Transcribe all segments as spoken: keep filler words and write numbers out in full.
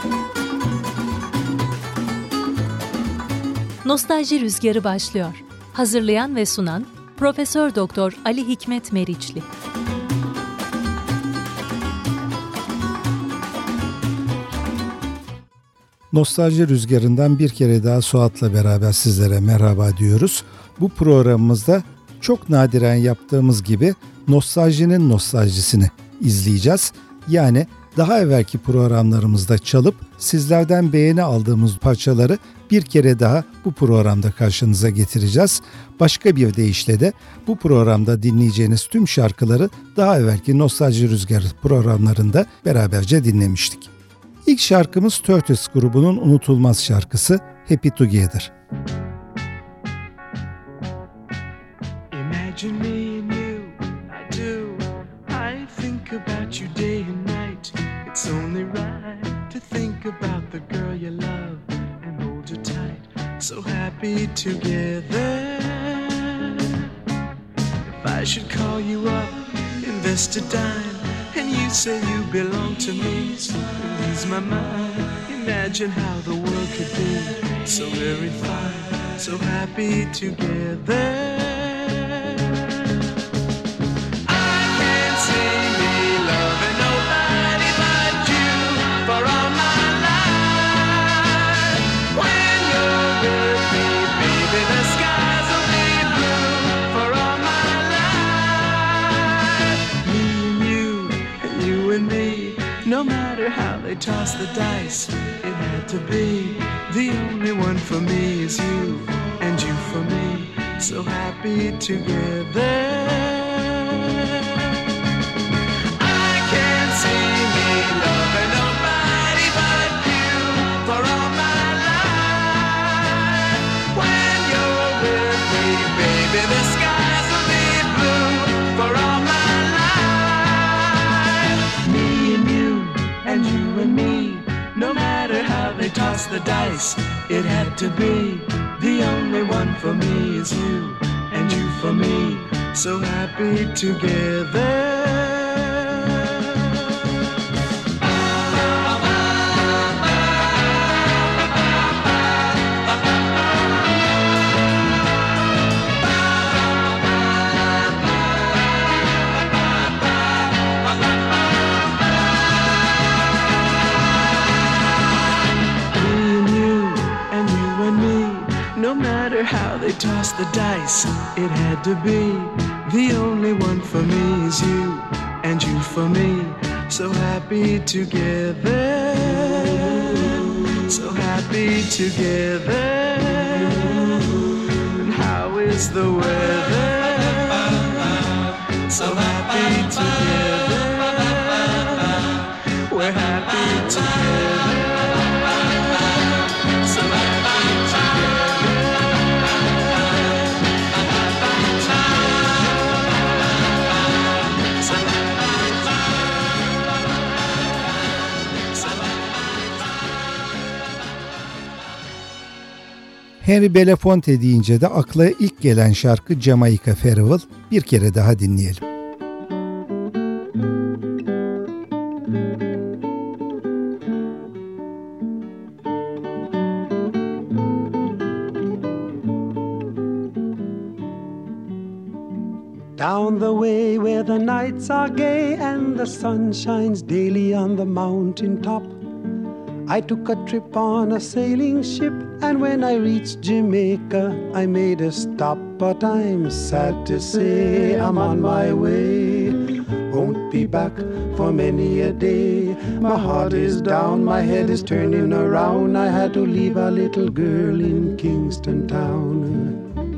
Nostalji Rüzgarı başlıyor. Hazırlayan ve sunan Profesör Doktor Ali Hikmet Meriçli. Nostalji Rüzgarı'ndan bir kere daha Suat'la beraber sizlere merhaba diyoruz. Bu programımızda çok nadiren yaptığımız gibi nostaljinin nostaljisini izleyeceğiz. Yani daha evvelki programlarımızda çalıp sizlerden beğeni aldığımız parçaları bir kere daha bu programda karşınıza getireceğiz. Başka bir deyişle de bu programda dinleyeceğiniz tüm şarkıları daha evvelki Nostalji Rüzgarı programlarında beraberce dinlemiştik. İlk şarkımız Turtles grubunun unutulmaz şarkısı Happy Together. Imagine me and you, I do. I think about you day and night. It's only right to think about the girl you love and hold you tight. So happy together. If I should call you up, invest a dime, and you say you belong to me, so ease my mind. Imagine how the world could be so very fine, so happy together. I can't see me loving nobody but you for all my life. When you're with me, baby, the skies will be blue for all my life. Me and you, and you and me, no matter how they toss the dice, it had to be. The only one for me is you, and you for me, so happy together. I can't see me loving nobody but you for all my life. When you're with me, baby, the skies will be blue for all my life. Me and you, and you and me, no matter how they toss the dice, it had to be. The only one for me is you, and you for me, so happy together. How they toss the dice, it had to be. The only one for me is you, and you for me, so happy together. So happy together. And how is the weather? So happy together. We're happy together. So happy together. Henry Belafonte deyince de akla ilk gelen şarkı Jamaica Farewell. Bir kere daha dinleyelim. Down the way where the nights are gay and the sun shines daily on the mountain top, I took a trip on a sailing ship, and when I reached Jamaica, I made a stop. But I'm sad to say I'm on my way. Won't be back for many a day. My heart is down, my head is turning around. I had to leave a little girl in Kingston town.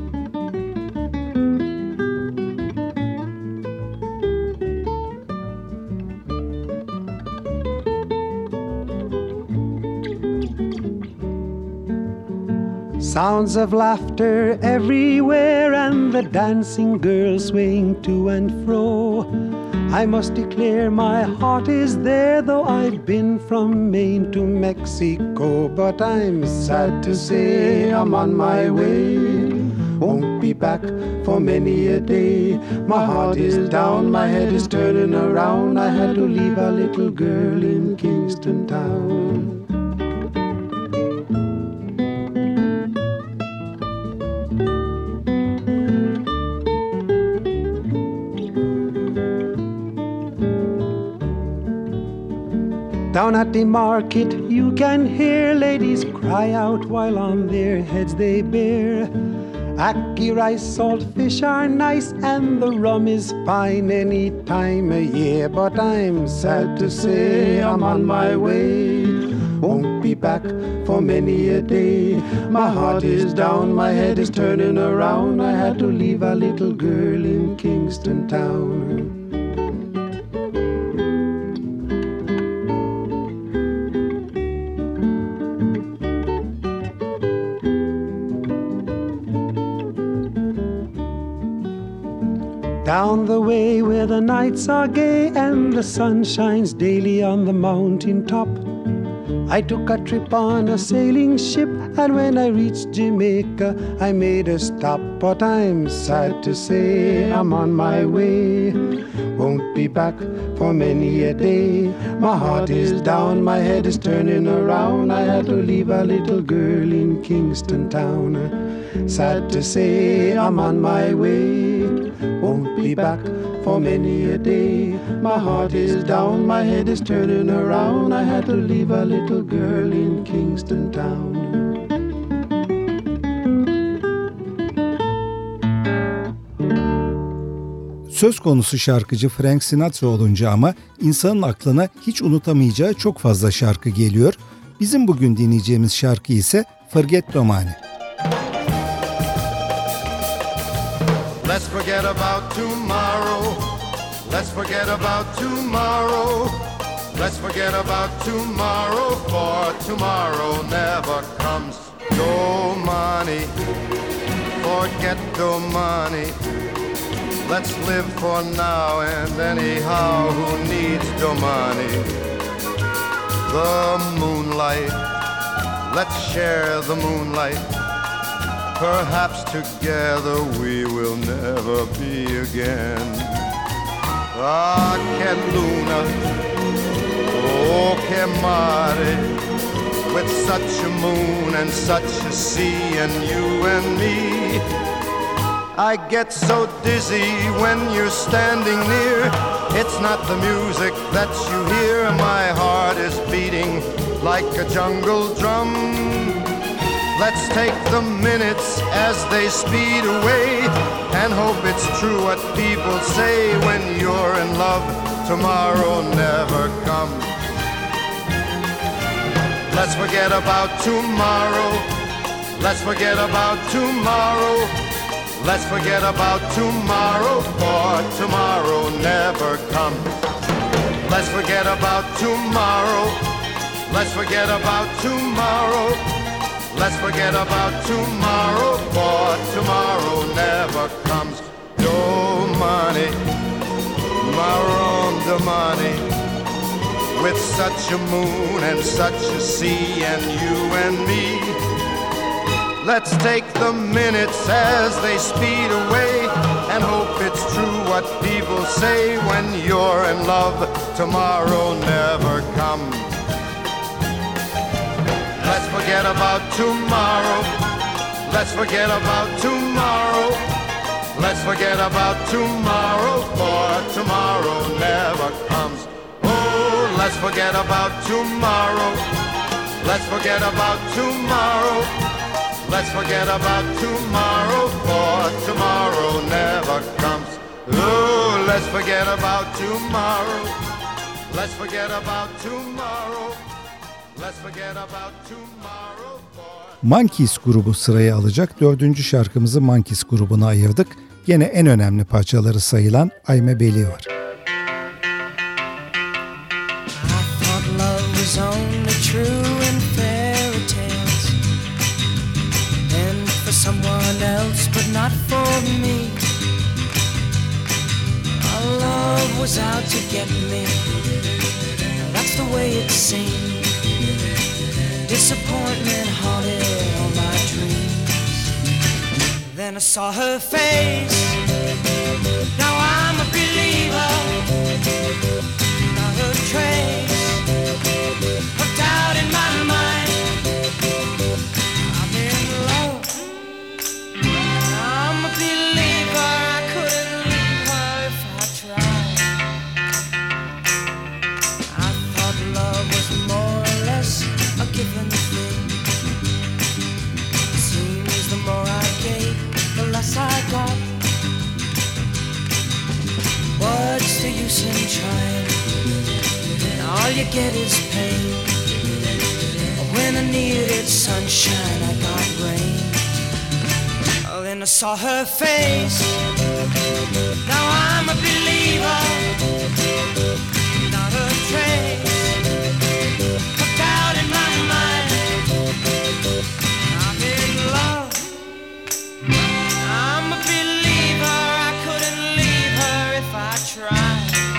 Sounds of laughter everywhere and the dancing girls swaying to and fro. I must declare my heart is there, though I've been from Maine to Mexico. But I'm sad to say I'm on my way. Won't be back for many a day. My heart is down, my head is turning around. I had to leave a little girl in Kingston town. Down at the market you can hear ladies cry out while on their heads they bear. Ackee rice, salt fish are nice and the rum is fine any time of year. But I'm sad to say I'm on my way, won't be back for many a day. My heart is down, my head is turning around. I had to leave a little girl in Kingston town. Down the way where the nights are gay and the sun shines daily on the mountain top, I took a trip on a sailing ship, and when I reached Jamaica I made a stop. But I'm sad to say I'm on my way, won't be back for many a day. My heart is down, my head is turning around. I had to leave a little girl in Kingston town. Sad to say I'm on my way, won't be back for many a day. My heart is down, my head is turning around. I had to leave a little girl in Kingston town. Söz konusu şarkıcı Frank Sinatra olunca ama insanın aklına hiç unutamayacağı çok fazla şarkı geliyor. Bizim bugün dinleyeceğimiz şarkı ise Forget Domani. Let's forget about tomorrow. Let's forget about tomorrow. Let's forget about tomorrow, for tomorrow never comes. No money, forget the money. Let's live for now and anyhow, who needs the money? The moonlight, let's share the moonlight. Perhaps together we will never be again. Ah, che luna, oh che mare, with such a moon and such a sea and you and me. I get so dizzy when you're standing near. It's not the music that you hear. My heart is beating like a jungle drum. Let's take the minutes as they speed away and hope it's true what people say. When you're in love, tomorrow never comes. Let's forget about tomorrow. Let's forget about tomorrow. Let's forget about tomorrow, for tomorrow never comes. Let's forget about tomorrow. Let's forget about tomorrow. Let's forget about tomorrow, for tomorrow never comes. No money, marron de money, with such a moon and such a sea and you and me. Let's take the minutes as they speed away and hope it's true what people say. When you're in love, tomorrow never comes. Let's forget about tomorrow. Let's forget about tomorrow. Let's forget about tomorrow, for tomorrow never comes. Oh, let's forget about tomorrow. Let's forget about tomorrow. Let's forget about tomorrow, for tomorrow never comes. Oh, let's forget about tomorrow. Let's forget about tomorrow. Let's forget about tomorrow. Monkees grubu sırayı alacak. Dördüncü şarkımızı Monkees grubuna ayırdık. Yine en önemli parçaları sayılan I'm a Believer. I thought love was only true in fairy tales, and for someone else but not for me. Our love was out to get me, that's the way it seemed. Disappointment haunted all my dreams. Then I saw her face, now I'm a believer. Not a trace of doubt in my mind. I'm in love, I'm a believer. I couldn't leave her if I tried. I thought love was forget his pain. When I needed sunshine, I got rain. Oh, then I saw her face. Now I'm a believer, not a trace. A doubt in my mind. I'm in love. I'm a believer. I couldn't leave her if I tried.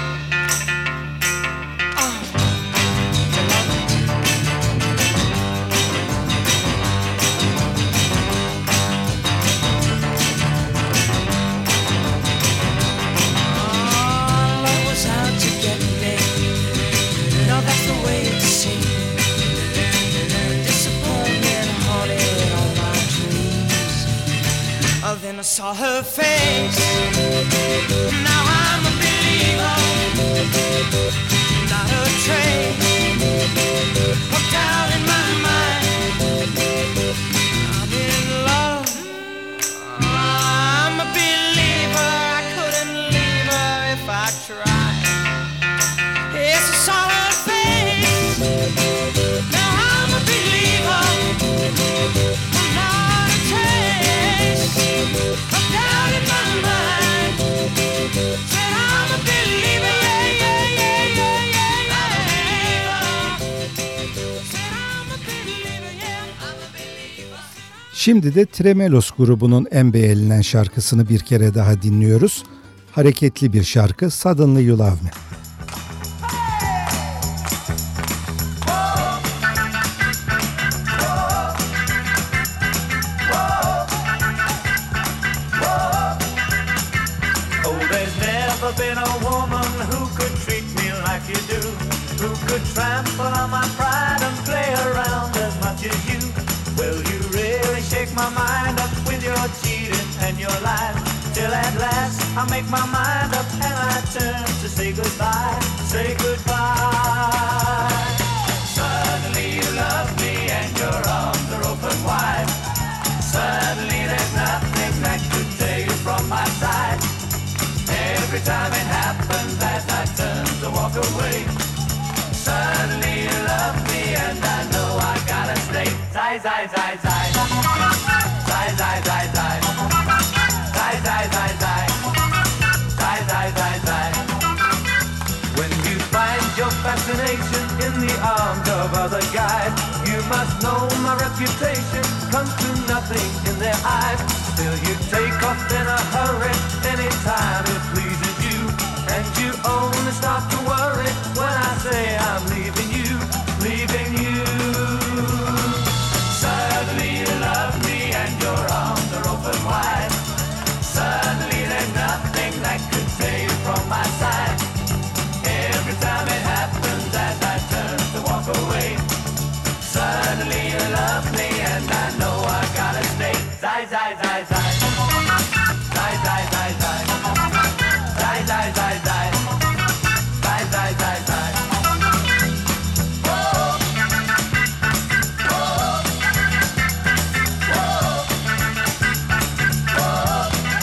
Then I saw her face. Now I'm a believer, not a trace. A doubt in my mind. I'm in love. I'm a believer. I couldn't leave her if I tried. Yes, I saw her face. Now I'm a believer, not a trace. A doubt in my mind. Said I'm a believer, yeah, yeah, yeah, yeah, yeah, yeah. Said I'm a believer, yeah, I'm a believer. Şimdi de Tremelos grubunun en beğenilen şarkısını bir kere daha dinliyoruz. Hareketli bir şarkı, Suddenly You Love Me. Been a woman who could treat me like you do, who could trample on my pride and play around as much as you. Well, you really shake my mind up with your cheating and your lies, till at last I make my mind up and I turn to say goodbye, say goodbye. Suddenly you love me and your arms are open wide. Suddenly there's nothing that could tear you from my side. Every time it happens as I turn to walk away, suddenly you love me and I know I gotta stay. Zai, zai, zai, zai. Zai, zai, zai, zai. Zai, zai, zai, zai. Zai, zai, zai, zai. When you find your fascination in the arms of other guys, you must know my reputation comes to nothing in their eyes. Still you take off in a hurry anytime it pleases you, and you only start to worry when I say I'm leaving you, leaving you. Suddenly you love me and your arms are open wide. Suddenly there's nothing that could tear you from my side. Every time it happens as I turn to walk away, suddenly you love me and I know I gotta stay. Zai, zai, zai, zai. Zai, zai, zai, zai. Zai, zai, zai, zai. Zai, zai, zai, zai. Whoa. Whoa. Whoa. Whoa.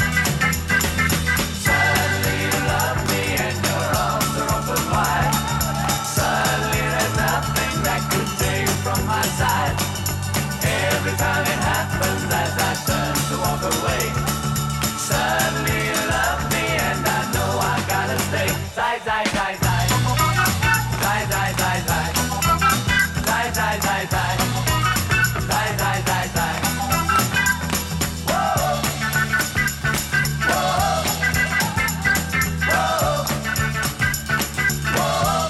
Suddenly you love me and your arms are open wide. Suddenly there's nothing that could tear you from my side. Every time it happens as I turn to walk away, suddenly you love me and I know I gotta stay. Zai, zai, zai, zai. Zai, zai, zai, zai. Zai, zai, zai, zai. Zai, zai, zai, zai. Whoa. Whoa. Whoa. Whoa.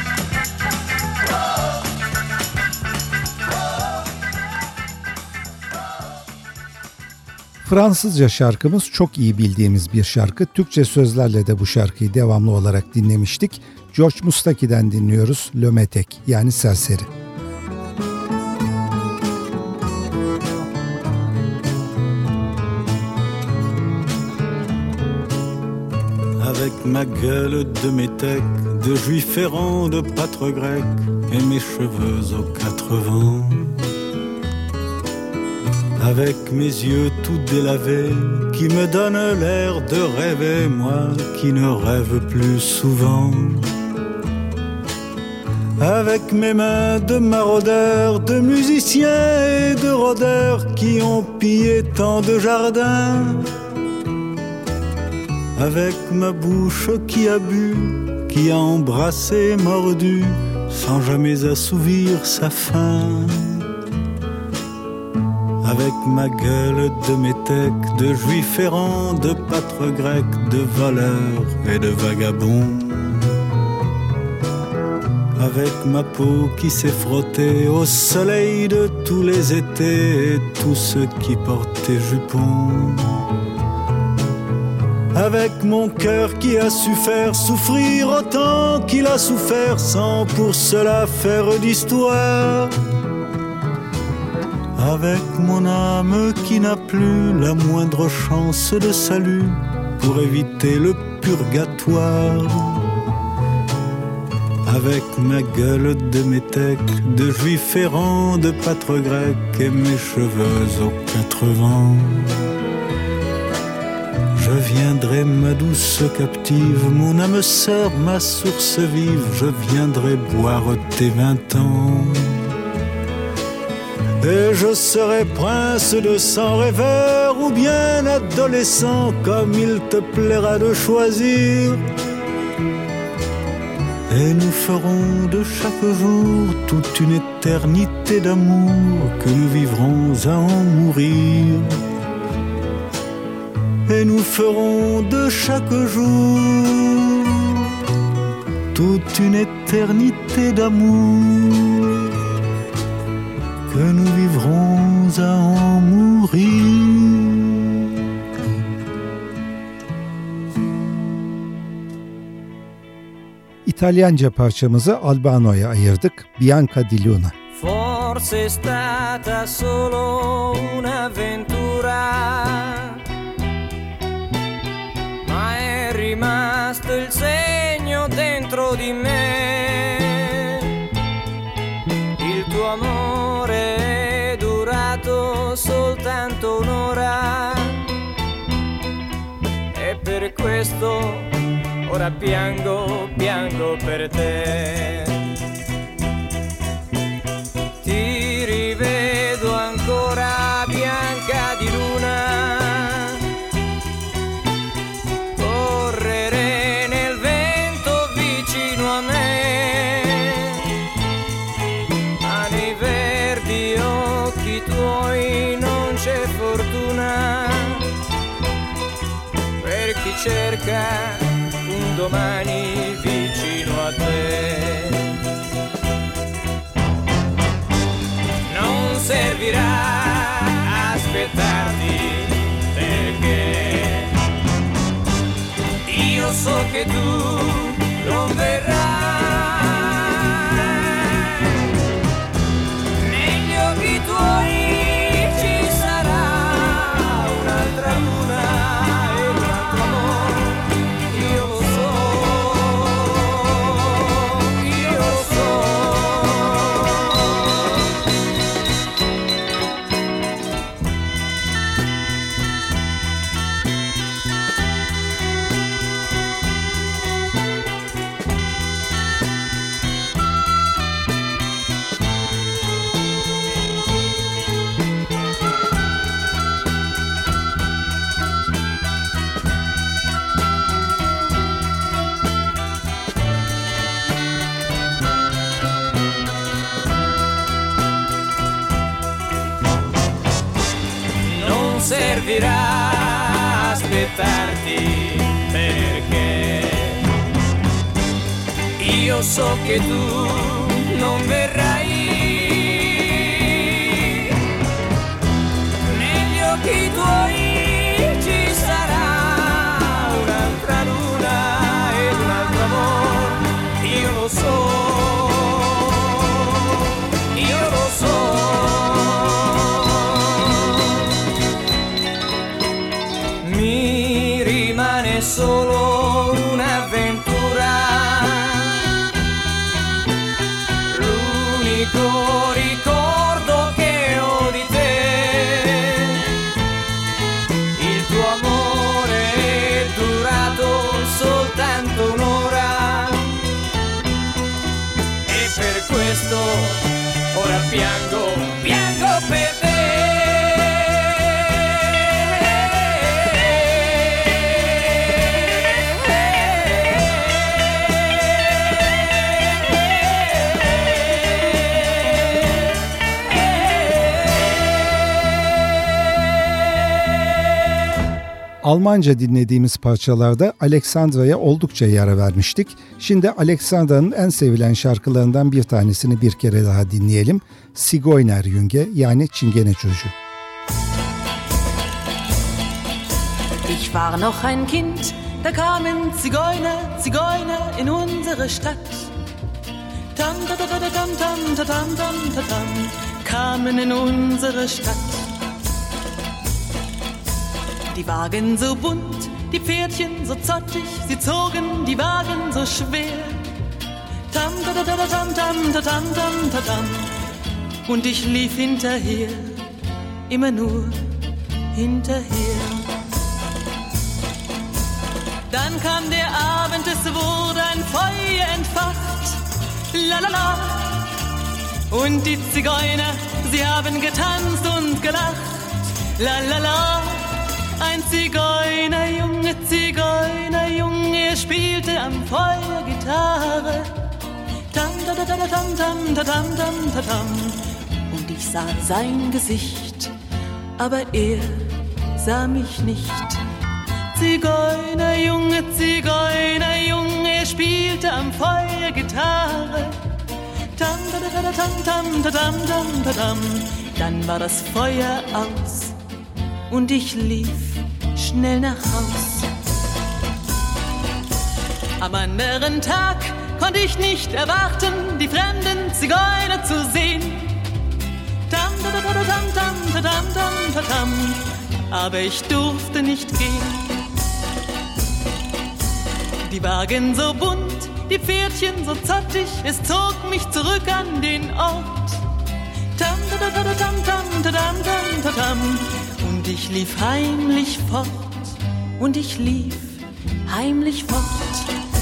Fransızca şarkımız çok iyi bildiğimiz bir şarkı. Türkçe sözlerle de bu şarkıyı devamlı olarak dinlemiştik. George Mustaki'den dinliyoruz. Le Métèque yani serseri. Avec ma gueule de métèque, de juif errant, de pâtre grec, et mes cheveux aux quatre vents. Avec mes yeux tout délavés, qui me donnent l'air de rêver, moi qui ne rêve plus souvent. avec mes mains de maraudeurs, de musiciens et de rôdeurs qui ont pillé tant de jardins, avec ma bouche qui a bu, qui a embrassé, mordu, sans jamais assouvir sa faim, avec ma gueule de métèque, de juif errant, de pâtre grec, de voleur et de vagabond, avec ma peau qui s'est frottée au soleil de tous les étés et tous ceux qui portaient jupons, avec mon cœur qui a su faire souffrir autant qu'il a souffert sans pour cela faire d'histoire, avec mon âme qui n'a plus la moindre chance de salut pour éviter le purgatoire, avec ma gueule de métèque, de juif errant, de pâtre grec et mes cheveux aux quatre vents. Je viendrai, ma douce captive, mon âme sœur, ma source vive, je viendrai boire tes vingt ans. Et je serai prince de sang rêveur ou bien adolescent, comme il te plaira de choisir. Et nous ferons de chaque jour toute une éternité d'amour que nous vivrons à en mourir. Et nous ferons de chaque jour toute une éternité d'amour que nous vivrons à en mourir. İtalyanca parçamızı Albano'ya ayırdık. Bianca di Luna. Forse è stata solo un'avventura, ma è rimasto il segno dentro di me. Il tuo amore è durato soltanto un'ora e per questo ora piango, piango per te. Ti rivedo ancora bianca di luna, correre nel vento vicino a me, ma nei verdi occhi tuoi non c'è fortuna per chi cerca un domani vicino a te. Non servirà aspettarti perché io so che tu non verrai. Negli occhi tuoi ci sarà un'altra luna e un altro amore. Io lo so, io lo so. Non servirà aspettarti perché io so che tu non verrai. Negli occhi tuoi ci sarà un'altra luna ed un altro amore. Io lo so, io lo so. Mi rimane solo un'avventura, piango, piango per te. Almanca dinlediğimiz parçalarda Alexandra'ya oldukça yara vermiştik. Şimdi Alexandra'nın en sevilen şarkılarından bir tanesini bir kere daha dinleyelim. Zigeunerjunge yani Çingene Çocuğu. Ich war noch ein Kind, da kamen Zigeuner, Zigeuner in unsere Stadt. Tam, ta, ta, ta, tam, tam, ta, tam, tam, ta, tam, kamen in unsere Stadt. Die Wagen so bunt, die Pferdchen so zottig, sie zogen die Wagen so schwer. Tam, ta, ta, ta, tam, tam, ta, tam, tam, ta, tam. Und ich lief hinterher, immer nur hinterher. Dann kam der Abend, es wurde ein Feuer entfacht, la la la. Und die Zigeuner, sie haben getanzt und gelacht, la la la. Ein Zigeunerjunge, Zigeunerjunge, er spielte am Feuer Gitarre. Tam, ta, ta, ta, tam, tam, ta, tam, tam, ta, tam. Und ich sah sein Gesicht, aber er sah mich nicht. Zigeunerjunge, Zigeunerjunge, er spielte am Feuer Gitarre. Tam, ta, ta, ta, tam, tam, ta, tam, tam, ta, tam. Dann war das Feuer aus und ich lief schnell nach Haus. Am anderen Tag konnte ich nicht erwarten, die fremden Zigeuner zu sehen. Tam, ta, ta, ta, tam, tam, ta, tam, tam, ta, tam. Aber ich durfte nicht gehen. Die Wagen so bunt, die Pferdchen so zottig, es zog mich zurück an den Ort. Tam, ta, ta, ta, tam, tam, ta, tam, tam, ta, tam. Und ich lief heimlich fort, und ich lief heimlich fort.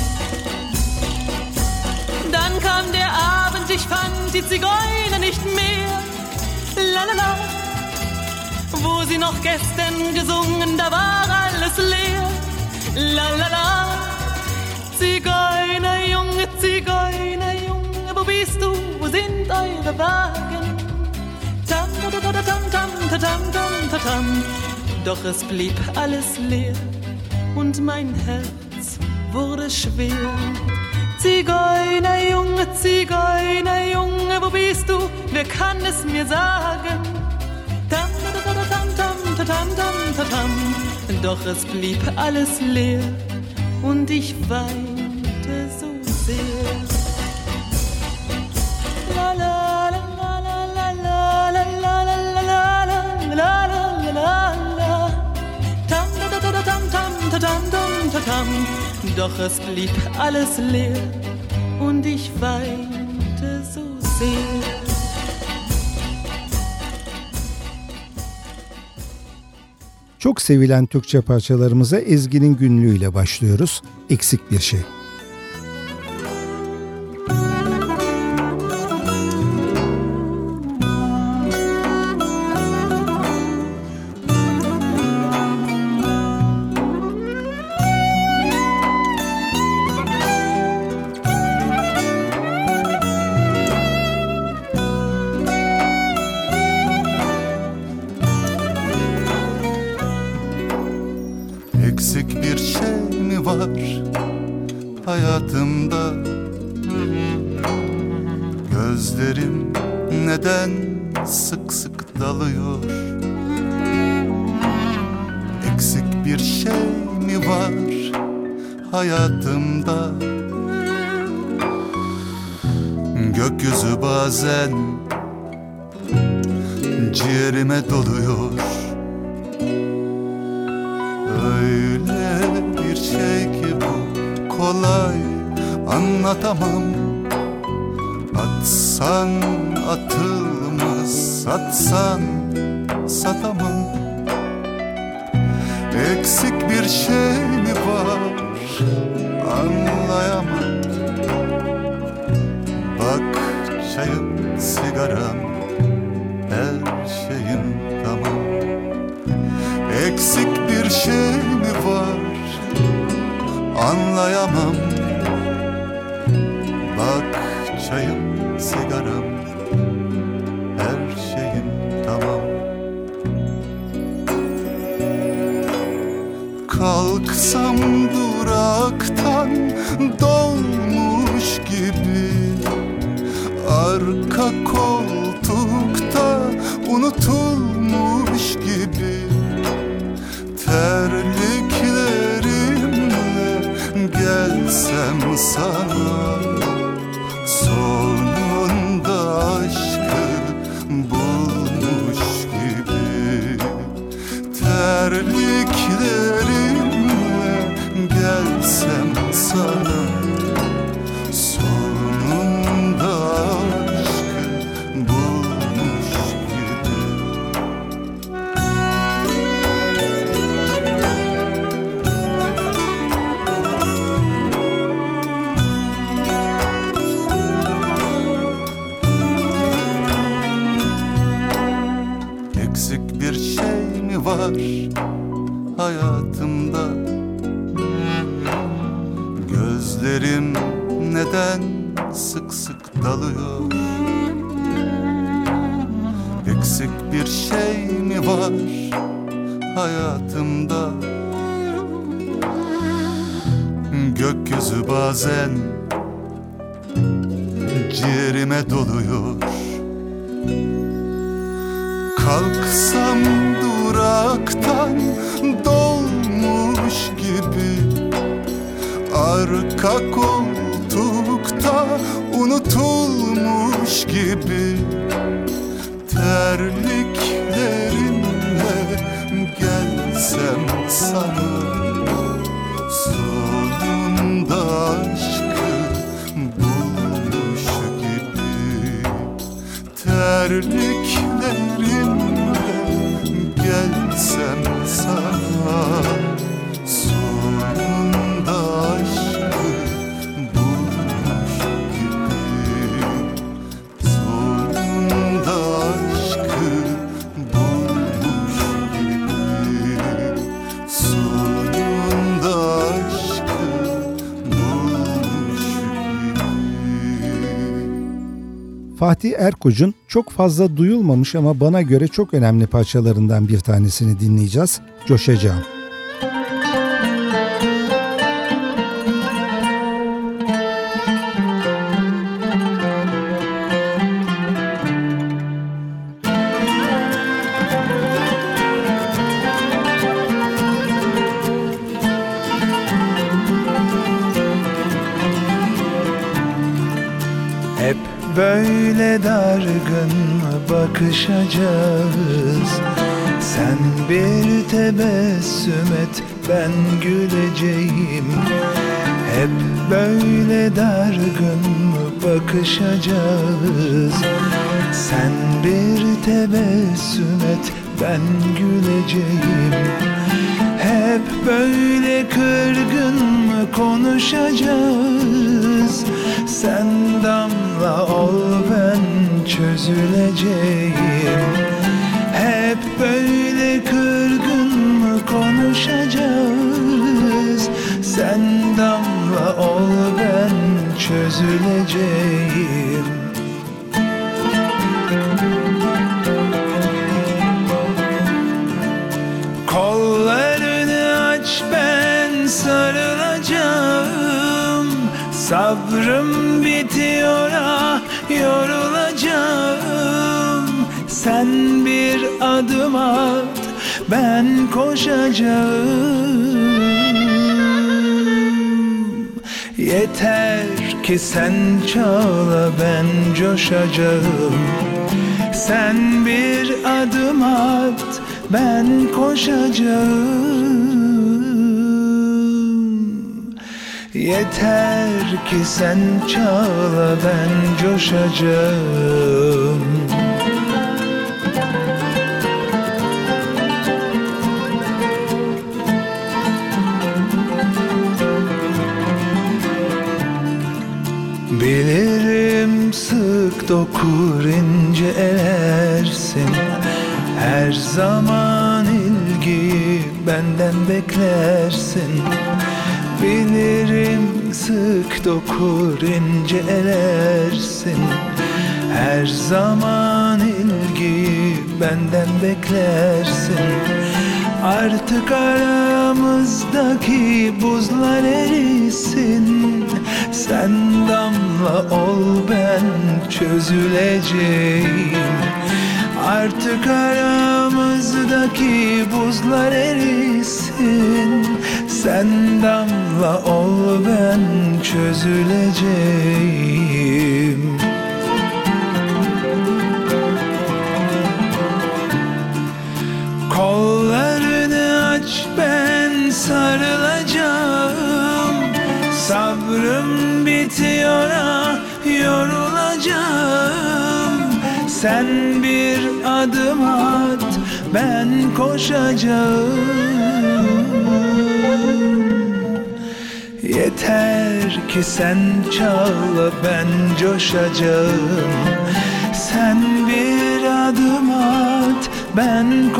Dann kam der Abend, ich fand die Zigeuner nicht mehr, la la la. Wo sie noch gestern gesungen, da war alles leer, la la la. Zigeunerjunge, Zigeunerjunge, wo bist du, wo sind eure Wagen? Tam, ta, ta, ta, tam, tam, ta, tam, tam, ta, tam. Doch es blieb alles leer und mein Herz wurde schwer. Zigeunerjunge, Zigeunerjunge, wo bist du, wer kann es mir sagen? Tam, ta, ta, ta, tam, tam, ta, tam, tam, ta, tam. Doch es blieb alles leer und ich weinte so sehr. La la la la la la la la la la la la la la. Tam ta ta ta tam tam ta tam tam ta tam. Doch es blieb alles leer und ich weinte so sehr. Çok sevilen Türkçe parçalarımıza Ezgi'nin günlüğüyle başlıyoruz. Eksik bir şey. Eksik bir şey mi var hayatımda? Gözlerim neden sık sık dalıyor? Eksik bir şey mi var hayatımda? Gökyüzü bazen ciğerime doluyor. Öyle bir şey ki bu, kolay anlatamam. Atsan atılmaz, satsan satamam. Eksik bir şey mi var anlayamam. Bak çayım sigaram şey mi var anlayamam. Bak çayım, sigaram, her şeyim tamam. Kalksam duraktan dolmuş gibi, arka koltukta unutulmuş gibi, terliklerimle gelsem sana, sonunda aşkı bulmuş gibi. Terliklerimle gelsem sana, sonunda aşkı bulmuş gibi. Eksik bir şey mi var hayatımda? Gözlerim neden sık sık dalıyor? Eksik bir şey mi var hayatımda? Gökyüzü bazen ciğerime doluyor. Kalksam duraktan dolmuş gibi, arka koltukta unutulmuş gibi, terliklerimle gelsem sana, sonunda aşkı bulmuş gibi. Terliklerimle gelsem sana, sonunda aşkı bulmuş gibi. Sonunda aşkı bulmuş gibi. Sonunda aşkı bulmuş gibi. Fatih Erkoç'un çok fazla duyulmamış ama bana göre çok önemli parçalarından bir tanesini dinleyeceğiz. Coşacağım. Hep böyle dargın mı bakışacağız? Sen bir tebessüm et, ben güleceğim. Hep böyle dargın mı bakışacağız? Sen bir tebessüm et, ben güleceğim. Hep böyle kırgın mı konuşacağız? Sen damla ol, ben çözüleceğim. Hep böyle kırgın mı konuşacağız? Sen damla ol, ben çözüleceğim. Kollarını aç, ben sarılacağım. Sabrım bitiyor, ah yorulacağım. Sen bir adım at, ben koşacağım. Yeter ki sen çağla, ben coşacağım. Sen bir adım at, ben koşacağım. Yeter ki sen çağla, ben coşacağım. Bilirim sık dokur, ince elersin. Her zaman ilgiyi benden beklersin. Bilirim sık dokur ince elersin. Her zaman ilgiyi benden beklersin. Artık aramızdaki buzlar erisin. Sen damla ol ben çözüleceğim. Artık aramızdaki buzlar erisin. Sen damla ol ben çözüleceğim. Kollarını aç ben sarılacağım. Sabrım bitiyor ah yorulacağım. Sen bir adım at ben koşacağım. Yeter ki sen çal ben coşacağım. Sen bir adım at ben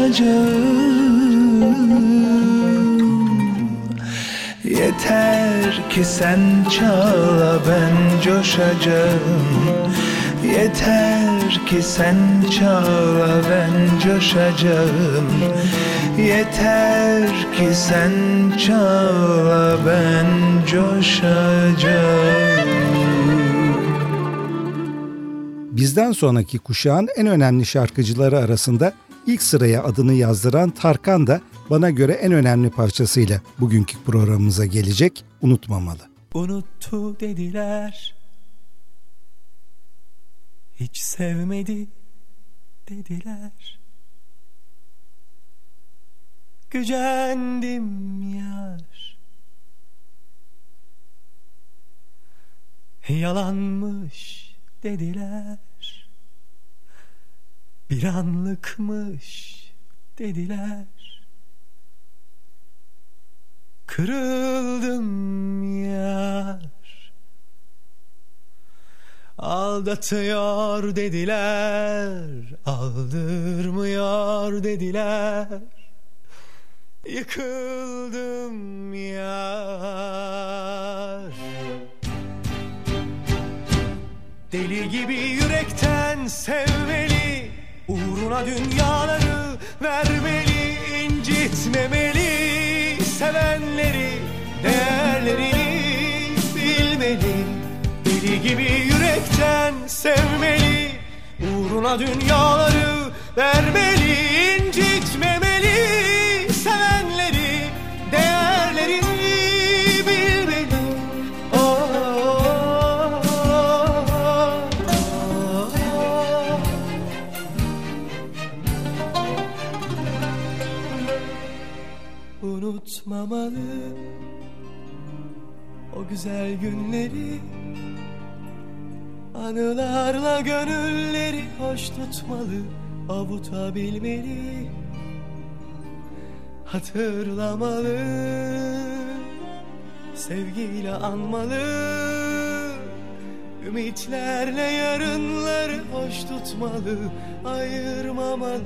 koşacağım. Yeter ki sen çal ben coşacağım. Yeter ki sen çal ben coşacağım. Yeter ki sen çal ben coşacağım. Bizden sonraki kuşağın en önemli şarkıcıları arasında ilk sıraya adını yazdıran Tarkan da bana göre en önemli parçasıyla bugünkü programımıza gelecek, Unutmamalı. Unuttu dediler, hiç sevmedi dediler. Gücendim yar, yalanmış dediler. Bir anlıkmış dediler. Kırıldım yar, aldatıyor dediler, aldırmıyor dediler. Yıkıldım yar. Deli gibi yürekten sevmeli, uğruna dünyaları vermeli, incitmemeli. Sevenleri, değerlerini bilmeli. Deli gibi yürekten sevmeli, uğruna dünyaları vermeli, incitmemeli. Sevenleri, değerlerini bilmeli. Oh, oh, oh, oh. Unutmamalı o güzel günleri, anılarla gönülleri hoş tutmalı, avutabilmeli, hatırlamalı, sevgiyle anmalı, ümitlerle yarınları hoş tutmalı, ayırmamalı.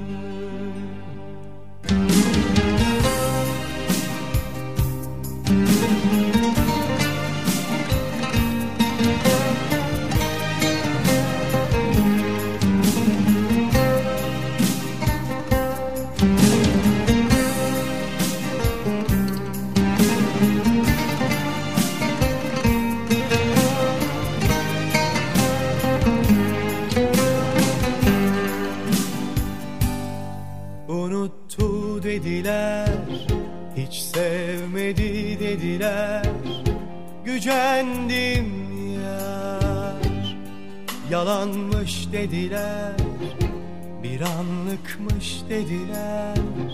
Unuttu dediler, hiç sevmedi dediler. Gücendim yar, yalanmış dediler, bir anlıkmış dediler.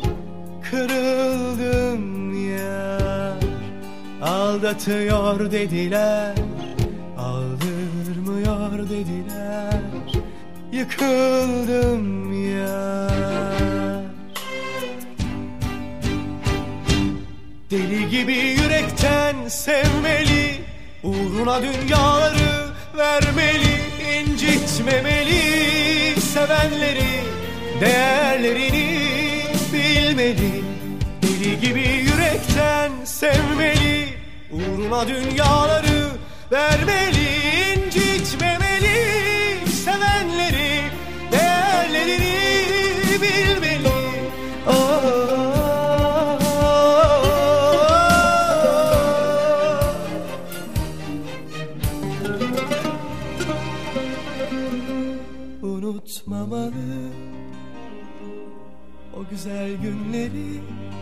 Kırıldım yar, aldatıyor dediler, aldırmıyor dediler. Yıkıldım yar. Deli gibi yürekten sevmeli, uğruna dünyaları vermeli, incitmemeli. Sevenleri, değerlerini bilmeli. Deli gibi yürekten sevmeli, uğruna dünyaları vermeli, incitmemeli, sevenleri, değerlerini bilmeli. Aa, unutmamalı o güzel günleri,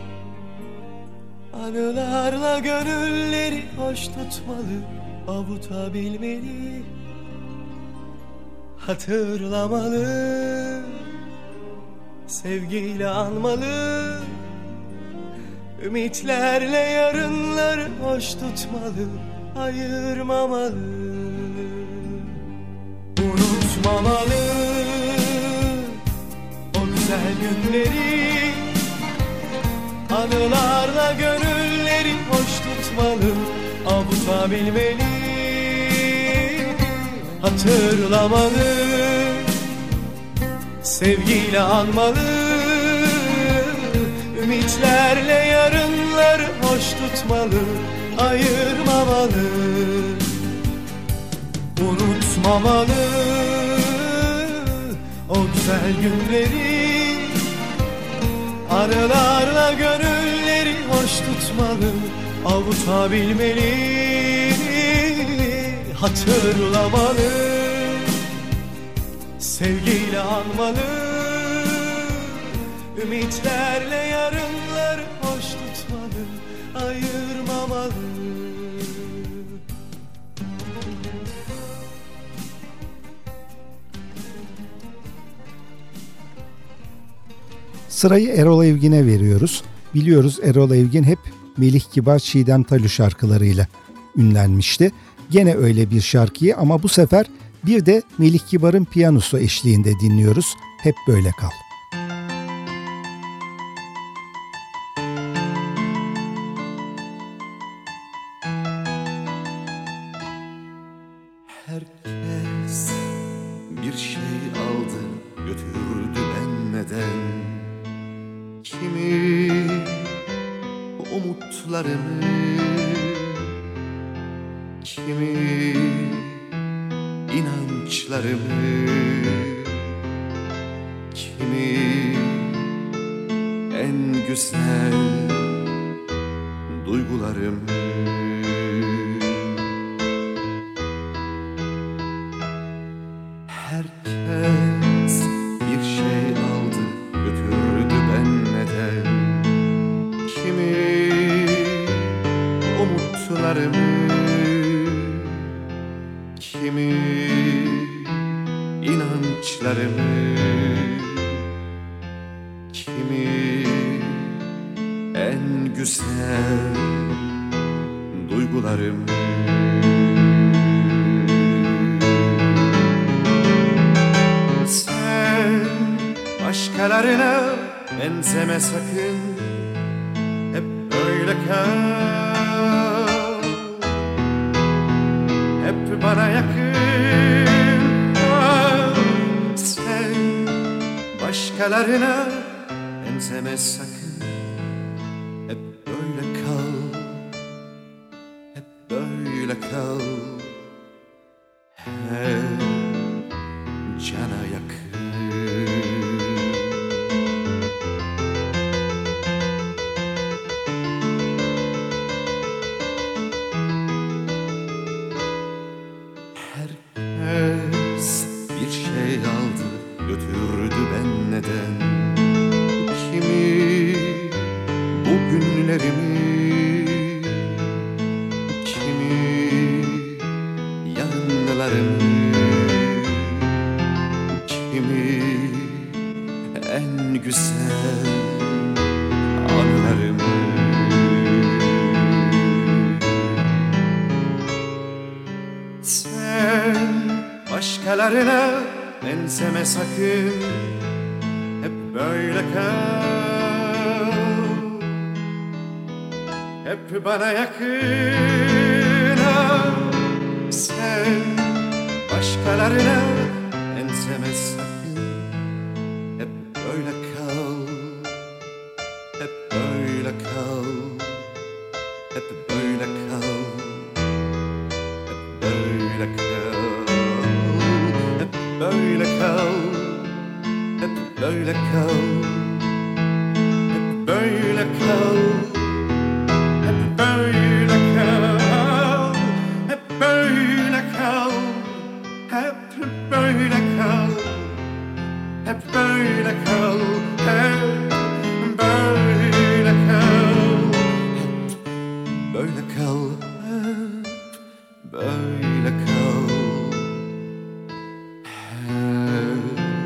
anılarla gönülleri hoş tutmalı, avutabilmeli, hatırlamalı, sevgiyle anmalı, ümitlerle yarınları hoş tutmalı, ayırmamalı. Unutmamalı o güzel günleri, anılarla gönülleri hoş tutmalı, avutabilmeli, hatırlamalı, sevgiyle anmalı, ümitlerle yarınları hoş tutmalı, ayırmamalı. Unutmamalı o güzel günleri, arılarla gönülleri hoş tutmalı, avutabilmeli, hatırlamalı, sevgiyle anmalı, ümitlerle yarınları hoş tutmalı, ayırmamalı. Sırayı Erol Evgin'e veriyoruz. Biliyoruz Erol Evgin hep Melih Kibar, Çiğdem Talu şarkılarıyla ünlenmişti. Gene öyle bir şarkıyı ama bu sefer bir de Melih Kibar'ın piyanosu eşliğinde dinliyoruz. Hep Böyle Kal. Herkes bir şey aldı, götürdü, ben neden? Kimi umutlarımı, kimi inançlarımı, kimi en güzel duygularımı. Herkes bir şey aldı, götürdü, ben neden? Kimi umutlarımı, kimi inançlarımı, kimi en güzel duygularımı. Sen başkalarına benzeme sakın, hep böyle kal, hep bana yakın. Ah, sen başkalarına benzeme sakın, hep böyle kal, hep böyle kal, hep cana yakın. Herkes bir şey aldı, götürdü, ben neden? Kimi bugünlerimi, kimi yarınlarımı, kimi en güzel anılarımı. Sen başkalarına benzeme sakın, hep böyle kal, hep bana yakın. Ah, sen başkalarına benzeme sakın, hep böyle kal, hep böyle kal. böyle kal, hep böyle kal, hep böyle kal, hep böyle kal, hep böyle kal, hep böyle kal, hep böyle kal, hep böyle kal, hep böyle kal, hep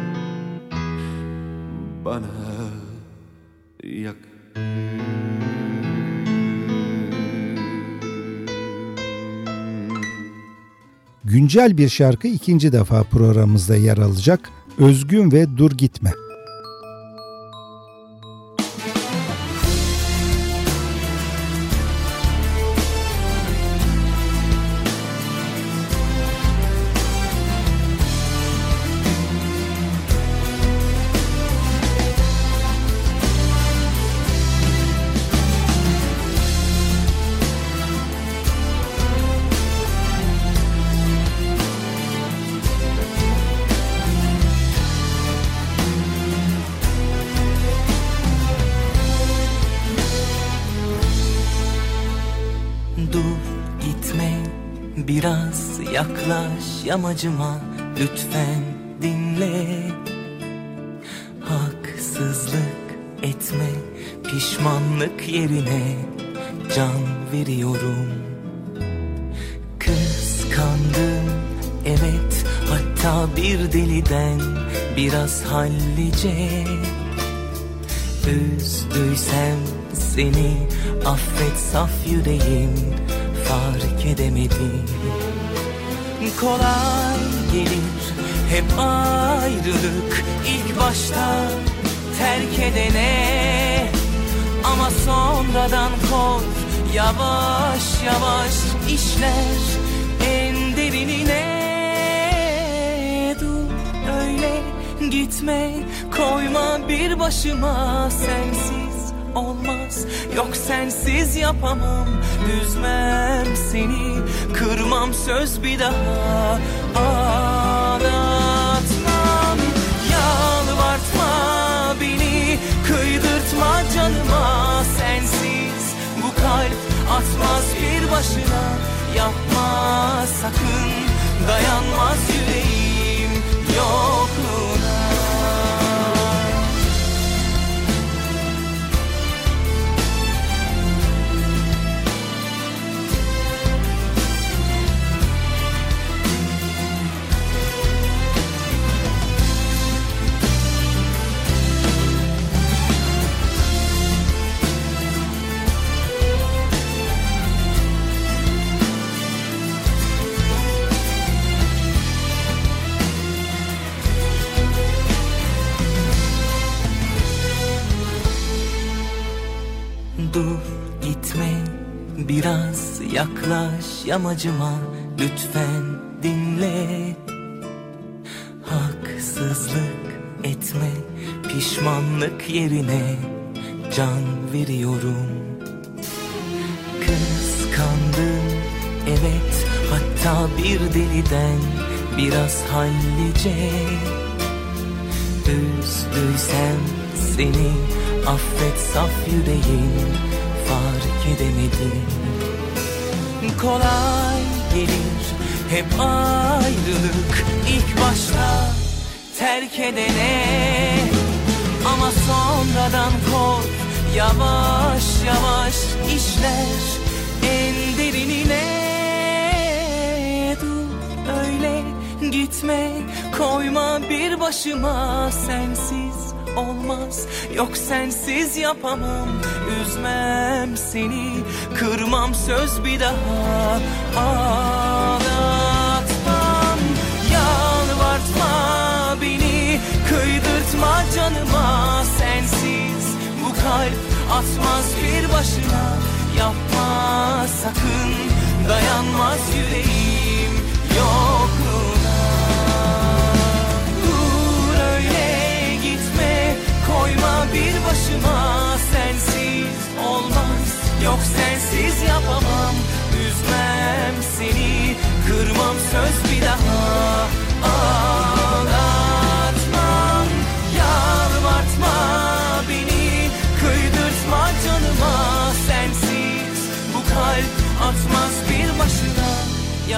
bana yak. Güncel bir şarkı ikinci defa programımızda yer alacak. Özgün ve Dur Gitme. Biraz yaklaş yamacıma, lütfen dinle. Haksızlık etme, pişmanlık yerine can veriyorum. Kıskandım, evet, hatta bir deliden biraz hallice. Üzdüysem seni affet saf yüreğim, fark edemedim. Kolay gelir hep ayrılık ilk başta terk edene, ama sonradan kork yavaş yavaş işler en derinine. Dur öyle gitme, koyma bir başıma, sensiz olmaz, yok sensiz yapamam. Üzmem seni, kırmam söz bir daha, ağlatmam. Yalvartma beni, kıydırtma canıma, sensiz bu kalp atmaz bir başına. Yapma sakın, dayanmaz yüreğim yokluğuna. Dur gitme, biraz yaklaş yamacıma, lütfen dinle. Haksızlık etme, pişmanlık yerine can veriyorum. Kıskandım, evet, hatta bir deliden biraz hallice. Üzdüysem seni affet saf yüreğim, fark edemedim. Kolay gelir hep ayrılık ilk başta terk edene, ama sonradan kork yavaş yavaş işler en derinine. Dur öyle gitme, koyma bir başıma, sensiz olmaz, yok sensiz yapamam. Üzmem seni, kırmam söz bir daha, ağlatmam. Yalvartma beni, kıydırtma canıma, sensiz bu kalp atmaz bir başına. Yapma sakın, dayanmaz yüreğim yokluğuna. Dur öyle gitme, koyma bir başıma, sensiz olmaz, yok sensiz yapamam. Üzmem seni, kırmam söz bir daha, ağlatmam. Yalvartma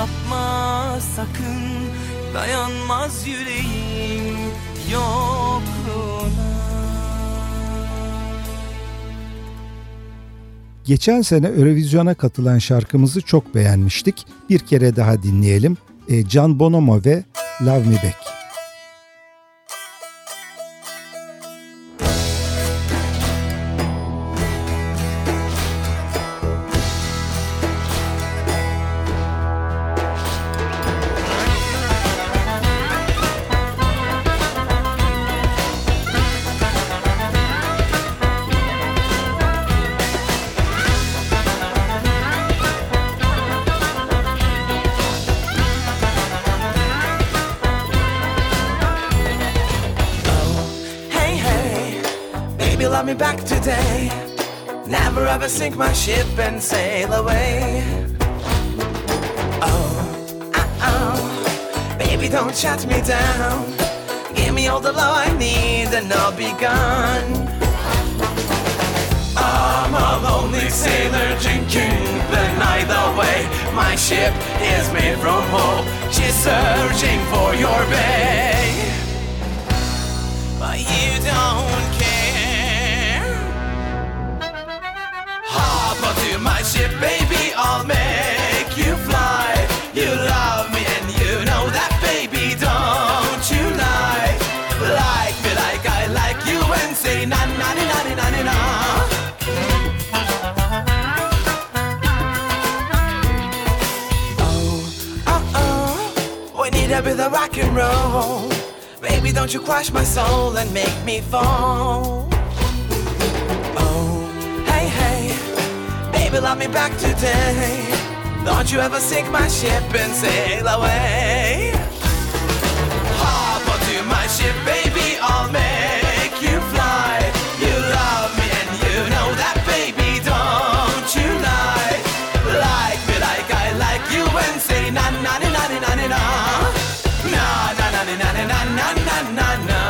yapma sakın, dayanmaz yüreğim yokluğuna. Geçen sene Eurovision'a katılan şarkımızı çok beğenmiştik. Bir kere daha dinleyelim. E, Can Bonomo ve Love Me Back. Love me back today. Never ever sink my ship and sail away. Oh, uh oh, baby, don't shut me down. Give me all the love I need and I'll be gone. I'm a lonely sailor drinking the night away. My ship is made from hope. She's searching for your bay, but you don't care. Hop onto my ship, baby, I'll make you fly. You love me and you know that, baby, don't you lie. Like me like I like you and say na na na na na na na. Oh, oh, oh, we need a bit of rock and roll. Baby, don't you crush my soul and make me fall. Baby, love me back today. Don't you ever sink my ship and sail away. Hop onto my ship, baby, I'll make you fly. You love me and you know that, baby, don't you lie. Like me like I like you and say na na na na na na na. Na na na na na na na na na na.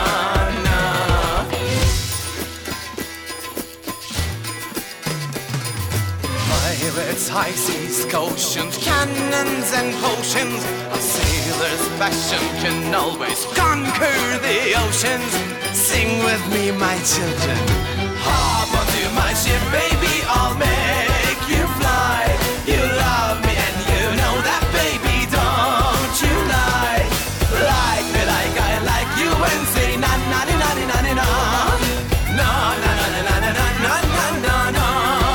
Pirates, high seas, oceans, cannons and potions. A sailor's passion can always conquer the oceans. Sing with me, my children. Hop onto my ship, baby, I'll make you fly. You love me and you know that, baby, don't you lie. Like me like I like you and say na na na na na na na. Na na na na na na na na na na.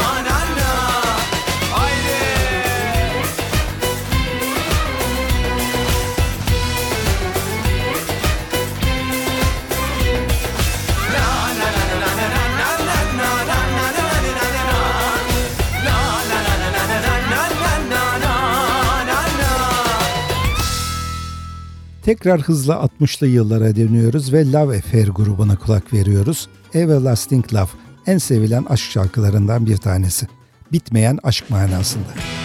Tekrar hızla altmışlı yıllara dönüyoruz ve Love Affair grubuna kulak veriyoruz. Everlasting Love en sevilen aşk şarkılarından bir tanesi. Bitmeyen aşk manasında.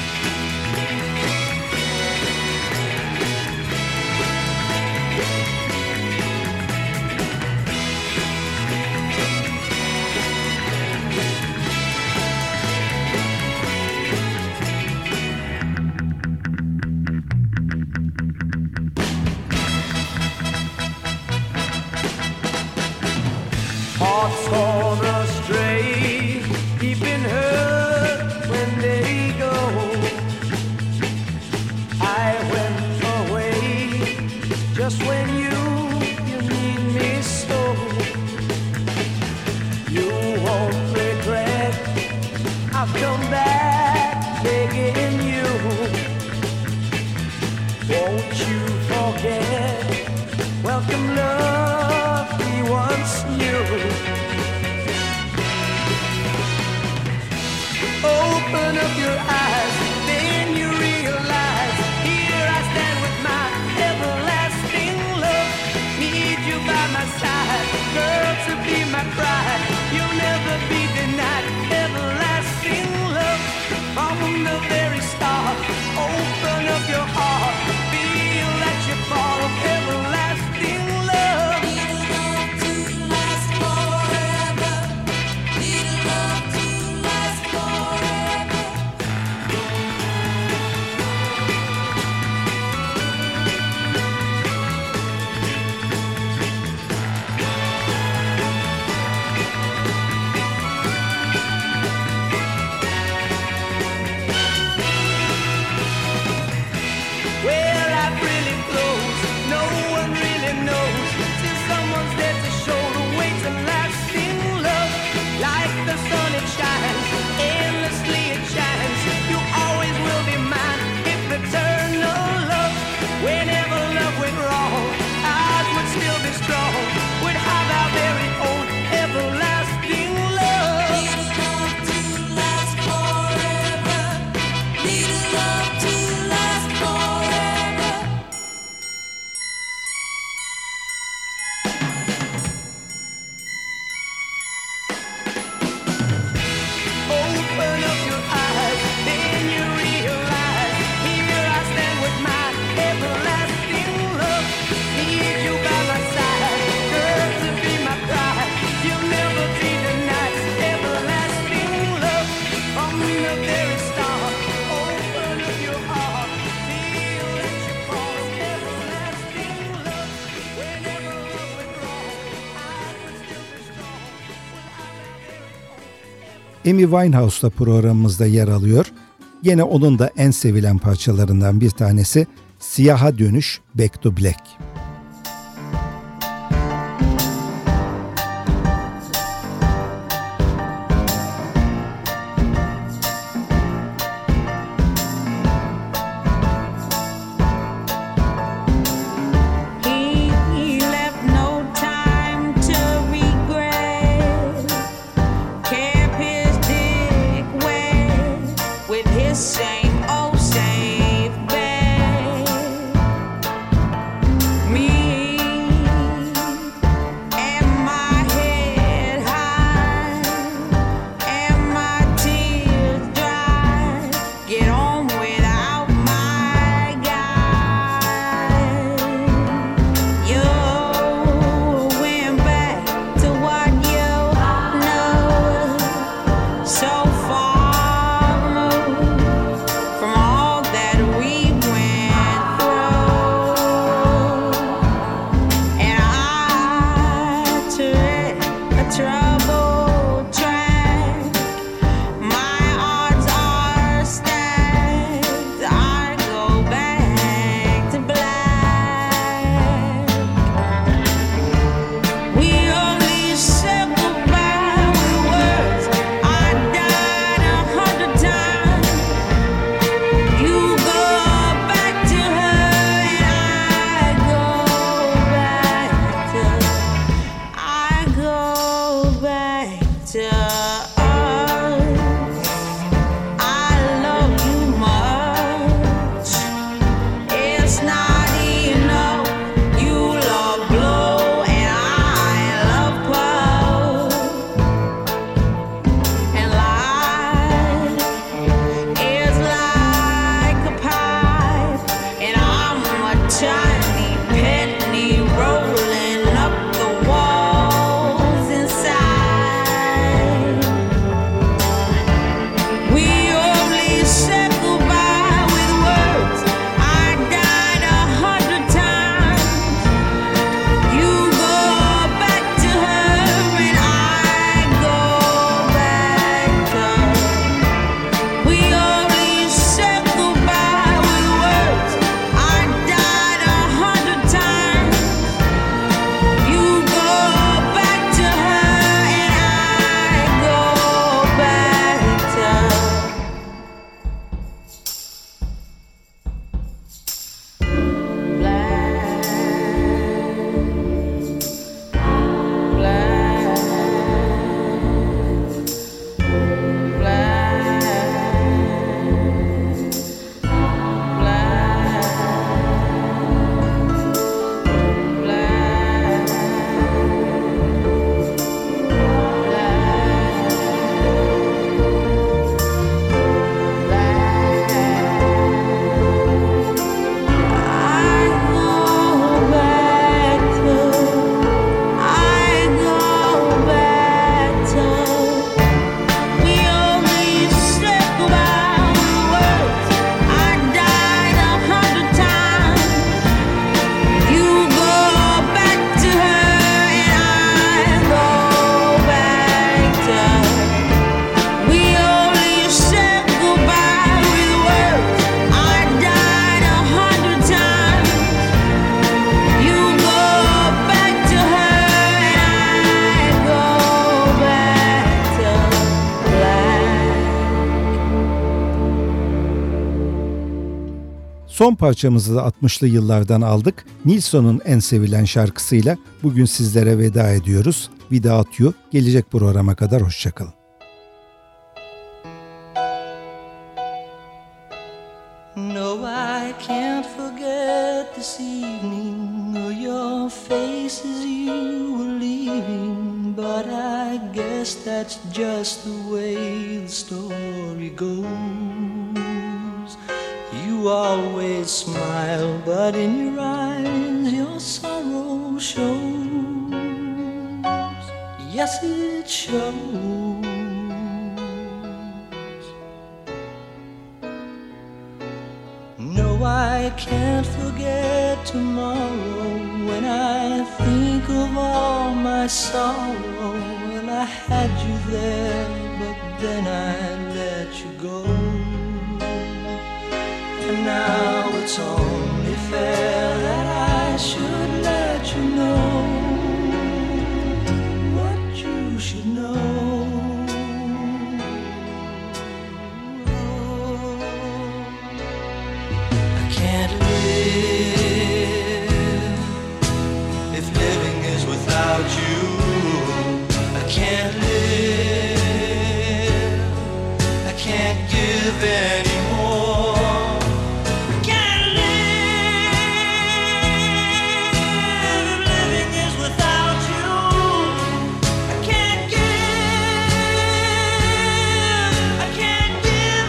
Hearts gone astray, deep in hurt when they go. I went away just when you, you need me so. You won't regret, I've come back begging you. Won't you forget, welcome love we once knew. Amy Winehouse da programımızda yer alıyor. Gene onun da en sevilen parçalarından bir tanesi Siyaha Dönüş, Back to Black. He left no time to regret. Kept his dick wet with his same old safe bet. Me and my head high and my tears dry. Get on without my guy. You went back to what you know, so far removed from all that we went through. And I tread a troubled track. My odds are stacked. I go back to black. We only said goodbye with words. I died a hundred times. You go back to her and I go back to I go back to us. I love you much. It's not enough. You love blow and I love puff. And life is like a pipe, and I'm a tiny penny rolling up the walls inside. We only said goodbye with words. I died a hundred times. You go back to her and I go back to her. We only said goodbye with words. I died a hundred times. You go back to her and I go back to Son parçamızı da altmışlı yıllardan aldık. Nilsson'un en sevilen şarkısıyla bugün sizlere veda ediyoruz. Without You. Gelecek programa kadar hoşçakalın. No, I can't forget this evening or your face as you were leaving, but I guess that's just the way the story goes. You always smile, but in your eyes your sorrow shows. Yes, it shows. No, I can't forget tomorrow when I think of all my sorrow. Well, I had you there, but then I let you go. And now it's only fair that I should let you know what you should know. I can't live if living is without you. I can't live, I can't give anymore. I can't live if living is without you. I can't give, I can't give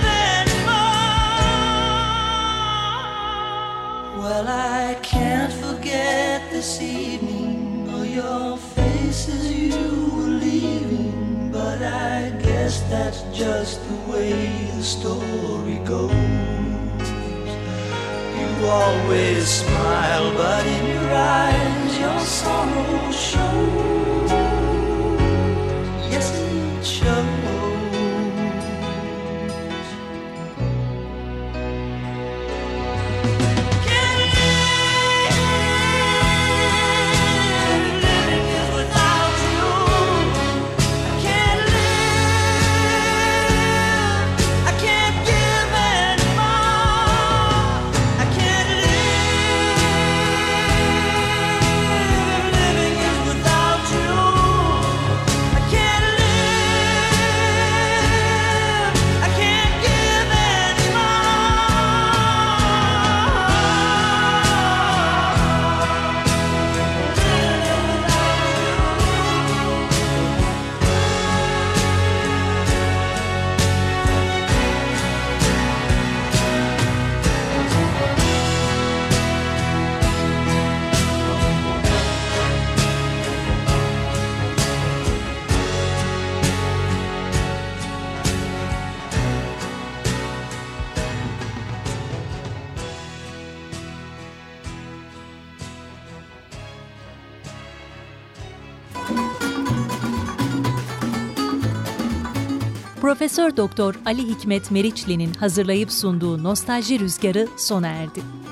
anymore. Well, I can't forget this evening or your faces you were leaving, but I guess that's just the way the story goes. You always smile, but in your eyes your sorrow shows. Yes, it shows. Profesör Doktor Ali Hikmet Meriçli'nin hazırlayıp sunduğu Nostalji Rüzgarı sona erdi.